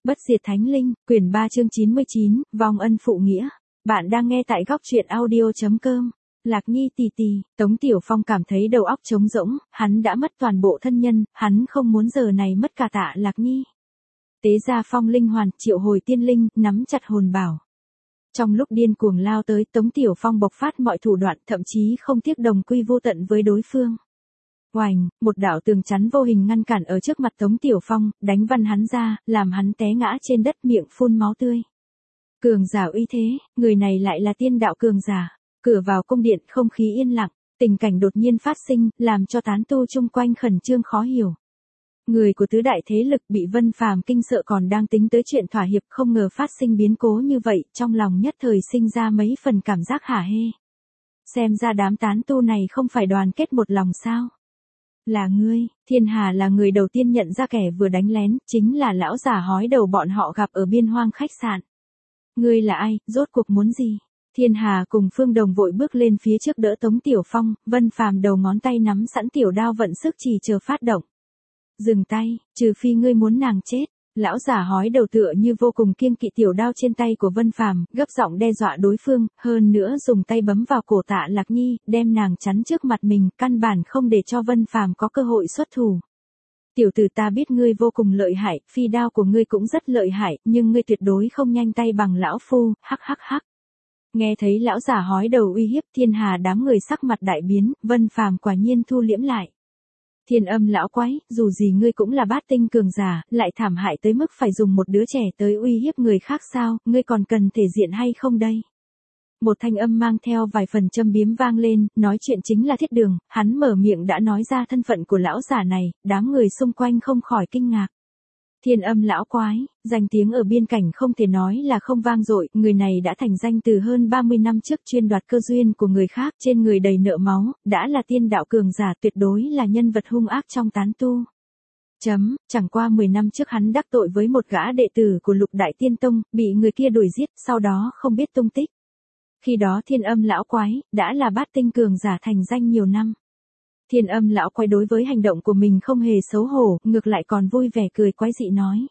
Bất diệt thánh linh, quyển 3 chương 99, vong ân phụ nghĩa. Bạn đang nghe tại góc truyện audio.com. Lạc Nhi tì tì, Tống Tiểu Phong cảm thấy đầu óc trống rỗng, hắn đã mất toàn bộ thân nhân, hắn không muốn giờ này mất cả Tạ Lạc Nhi. Tế ra phong linh hoàn, triệu hồi tiên linh, nắm chặt hồn bảo. Trong lúc điên cuồng lao tới, Tống Tiểu Phong bộc phát mọi thủ đoạn, thậm chí không tiếc đồng quy vô tận với đối phương. Oành, một đạo tường chắn vô hình ngăn cản ở trước mặt Tống Tiểu Phong, đánh văng hắn ra, làm hắn té ngã trên đất, miệng phun máu tươi. Cường giả uy thế, người này lại là tiên đạo cường giả. Cửa vào cung điện không khí yên lặng, tình cảnh đột nhiên phát sinh, làm cho tán tu chung quanh khẩn trương khó hiểu. Người của tứ đại thế lực bị Vân Phàm kinh sợ còn đang tính tới chuyện thỏa hiệp, không ngờ phát sinh biến cố như vậy, trong lòng nhất thời sinh ra mấy phần cảm giác hả hê. Xem ra đám tán tu này không phải đoàn kết một lòng sao? Là ngươi, Thiên Hà là người đầu tiên nhận ra kẻ vừa đánh lén, chính là lão già hói đầu bọn họ gặp ở biên hoang khách sạn. Ngươi là ai, rốt cuộc muốn gì? Thiên Hà cùng Phương Đồng vội bước lên phía trước đỡ Tống Tiểu Phong, Vân Phàm đầu ngón tay nắm sẵn tiểu đao vận sức chỉ chờ phát động. Dừng tay, trừ phi ngươi muốn nàng chết. Lão già hói đầu tựa như vô cùng kiêng kỵ tiểu đao trên tay của Vân Phàm, gấp giọng đe dọa đối phương, hơn nữa dùng tay bấm vào cổ Tạ Lạc Nhi, đem nàng chắn trước mặt mình, căn bản không để cho Vân Phàm có cơ hội xuất thủ. Tiểu tử, ta biết ngươi vô cùng lợi hại, phi đao của ngươi cũng rất lợi hại, nhưng ngươi tuyệt đối không nhanh tay bằng lão phu, hắc hắc hắc. Nghe thấy lão già hói đầu uy hiếp, Thiên Hà đám người sắc mặt đại biến, Vân Phàm quả nhiên thu liễm lại. Thiên Âm lão quái, dù gì ngươi cũng là bát tinh cường giả, lại thảm hại tới mức phải dùng một đứa trẻ tới uy hiếp người khác sao, ngươi còn cần thể diện hay không đây? Một thanh âm mang theo vài phần châm biếm vang lên, nói chuyện chính là Thiết Đường, hắn mở miệng đã nói ra thân phận của lão già này, đám người xung quanh không khỏi kinh ngạc. Thiên Âm lão quái, danh tiếng ở biên cảnh không thể nói là không vang dội, người này đã thành danh từ hơn 30 năm trước, chuyên đoạt cơ duyên của người khác, trên người đầy nợ máu, đã là tiên đạo cường giả, tuyệt đối là nhân vật hung ác trong tán tu. Chẳng qua 10 năm trước hắn đắc tội với một gã đệ tử của Lục Đại Tiên Tông, bị người kia đuổi giết, sau đó không biết tung tích. Khi đó Thiên Âm lão quái, đã là bát tinh cường giả thành danh nhiều năm. Thiên Âm lão quái đối với hành động của mình không hề xấu hổ, ngược lại còn vui vẻ cười quái dị nói.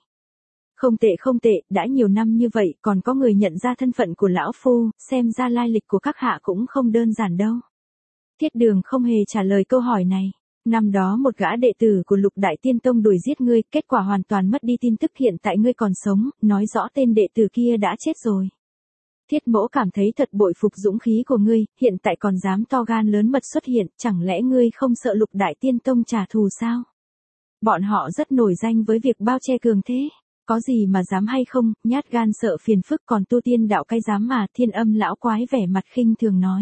Không tệ, đã nhiều năm như vậy, còn có người nhận ra thân phận của lão phu, xem ra lai lịch của các hạ cũng không đơn giản đâu. Thiết Đường không hề trả lời câu hỏi này. Năm đó một gã đệ tử của Lục Đại Tiên Tông đuổi giết ngươi, kết quả hoàn toàn mất đi tin tức, hiện tại ngươi còn sống, nói rõ tên đệ tử kia đã chết rồi. Thiết Mỗ cảm thấy thật bội phục dũng khí của ngươi, hiện tại còn dám to gan lớn mật xuất hiện, chẳng lẽ ngươi không sợ Lục Đại Tiên Tông trả thù sao? Bọn họ rất nổi danh với việc bao che cường thế, có gì mà dám hay không, nhát gan sợ phiền phức, còn tu tiên đạo cay dám mà. Thiên Âm lão quái vẻ mặt khinh thường nói.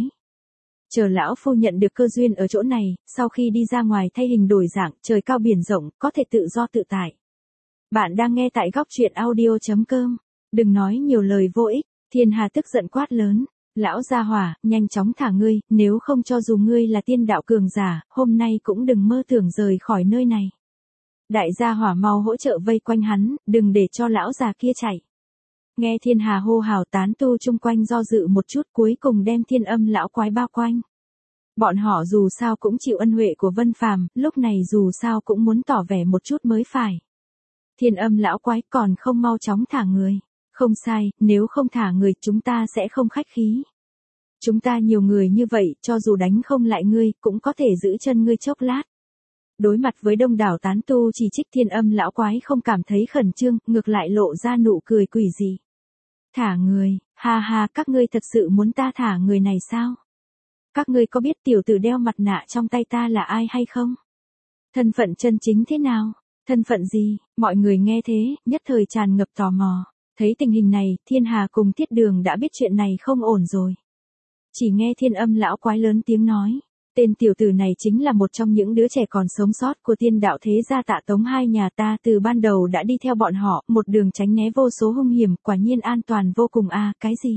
Chờ lão phu nhận được cơ duyên ở chỗ này, sau khi đi ra ngoài thay hình đổi dạng, trời cao biển rộng, có thể tự do tự tại. Bạn đang nghe tại góc truyện audio.com, đừng nói nhiều lời vô ích. Thiên Hà tức giận quát lớn, lão gia hỏa, nhanh chóng thả ngươi, nếu không cho dù ngươi là tiên đạo cường giả, hôm nay cũng đừng mơ tưởng rời khỏi nơi này. Đại gia hỏa mau hỗ trợ vây quanh hắn, đừng để cho lão già kia chạy. Nghe Thiên Hà hô hào, tán tu chung quanh do dự một chút, cuối cùng đem Thiên Âm lão quái bao quanh. Bọn họ dù sao cũng chịu ân huệ của Vân Phàm, lúc này dù sao cũng muốn tỏ vẻ một chút mới phải. Thiên Âm lão quái, còn không mau chóng thả người. Không sai, nếu không thả người, chúng ta sẽ không khách khí. Chúng ta nhiều người như vậy, cho dù đánh không lại ngươi, cũng có thể giữ chân ngươi chốc lát. Đối mặt với đông đảo tán tu chỉ trích, Thiên Âm lão quái không cảm thấy khẩn trương, ngược lại lộ ra nụ cười quỷ dị. Thả người, ha ha, các ngươi thật sự muốn ta thả người này sao? Các ngươi có biết tiểu tử đeo mặt nạ trong tay ta là ai hay không? Thân phận chân chính thế nào? Thân phận gì? Mọi người nghe thế, nhất thời tràn ngập tò mò. Thấy tình hình này, Thiên Hà cùng Thiết Đường đã biết chuyện này không ổn rồi. Chỉ nghe Thiên Âm lão quái lớn tiếng nói, tên tiểu tử này chính là một trong những đứa trẻ còn sống sót của tiên đạo thế gia Tạ Tống hai nhà ta, từ ban đầu đã đi theo bọn họ, một đường tránh né vô số hung hiểm, quả nhiên an toàn vô cùng à, cái gì?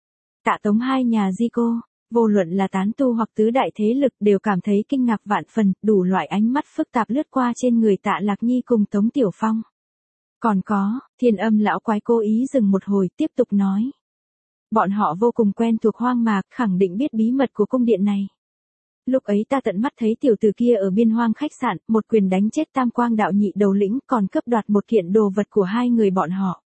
Tạ Tống hai nhà gì cô? Vô luận là tán tu hoặc tứ đại thế lực đều cảm thấy kinh ngạc vạn phần, đủ loại ánh mắt phức tạp lướt qua trên người Tạ Lạc Nhi cùng Tống Tiểu Phong. Còn có, Thiên Âm lão quái cố ý dừng một hồi, tiếp tục nói. Bọn họ vô cùng quen thuộc hoang mạc, khẳng định biết bí mật của cung điện này. Lúc ấy ta tận mắt thấy tiểu tử kia ở biên hoang khách sạn, một quyền đánh chết Tam Quang đạo nhị đầu lĩnh, còn cướp đoạt một kiện đồ vật của hai người bọn họ.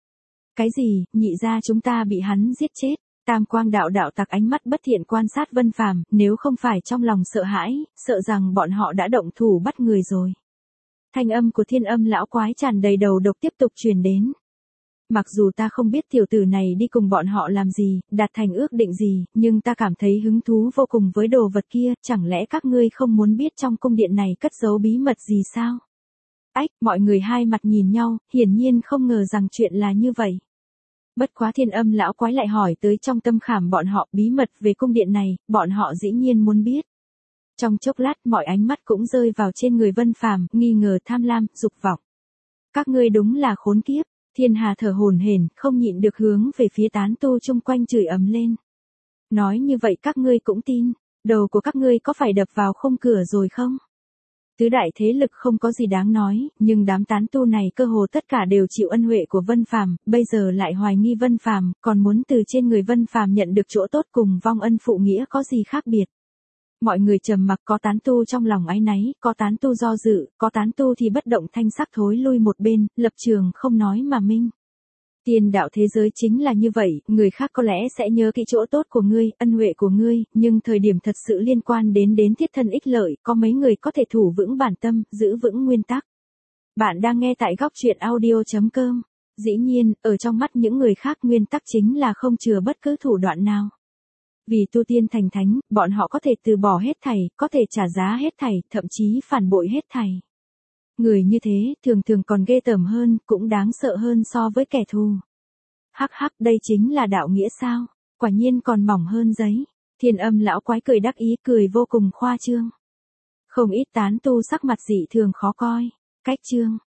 Cái gì, nhị gia chúng ta bị hắn giết chết. Tam Quang đạo đạo tặc ánh mắt bất thiện quan sát Vân Phàm, nếu không phải trong lòng sợ hãi, sợ rằng bọn họ đã động thủ bắt người rồi. Thanh âm của Thiên Âm lão quái tràn đầy đầu độc tiếp tục truyền đến. Mặc dù ta không biết tiểu tử này đi cùng bọn họ làm gì, đạt thành ước định gì, nhưng ta cảm thấy hứng thú vô cùng với đồ vật kia, chẳng lẽ các ngươi không muốn biết trong cung điện này cất giấu bí mật gì sao? Ách, mọi người hai mặt nhìn nhau, hiển nhiên không ngờ rằng chuyện là như vậy. Bất quá Thiên Âm lão quái lại hỏi tới trong tâm khảm bọn họ bí mật về cung điện này, bọn họ dĩ nhiên muốn biết. Trong chốc lát mọi ánh mắt cũng rơi vào trên người Vân Phàm, nghi ngờ tham lam, dục vọng. Các ngươi đúng là khốn kiếp. Thiên Hà thở hổn hển, không nhịn được hướng về phía tán tu chung quanh chửi ầm lên. Nói như vậy các ngươi cũng tin, đầu của các ngươi có phải đập vào khung cửa rồi không? Tứ đại thế lực không có gì đáng nói, nhưng đám tán tu này cơ hồ tất cả đều chịu ân huệ của Vân Phàm, bây giờ lại hoài nghi Vân Phàm, còn muốn từ trên người Vân Phàm nhận được chỗ tốt cùng vong ân phụ nghĩa có gì khác biệt. Mọi người trầm mặc, có tán tu trong lòng áy náy, có tán tu do dự, có tán tu thì bất động thanh sắc thối lui một bên, lập trường không nói mà minh. Tiên đạo thế giới chính là như vậy, người khác có lẽ sẽ nhớ kỹ chỗ tốt của ngươi, ân huệ của ngươi, nhưng thời điểm thật sự liên quan đến thiết thân ích lợi, có mấy người có thể thủ vững bản tâm, giữ vững nguyên tắc. Bạn đang nghe tại góc truyện audio.com. Dĩ nhiên, ở trong mắt những người khác nguyên tắc chính là không chừa bất cứ thủ đoạn nào. Vì tu tiên thành thánh, bọn họ có thể từ bỏ hết thảy, có thể trả giá hết thảy, thậm chí phản bội hết thảy. Người như thế, thường thường còn ghê tởm hơn, cũng đáng sợ hơn so với kẻ thù. Hắc hắc, đây chính là đạo nghĩa sao? Quả nhiên còn mỏng hơn giấy. Thiên Âm lão quái cười đắc ý, cười vô cùng khoa trương. Không ít tán tu sắc mặt dị thường khó coi. Cách chương.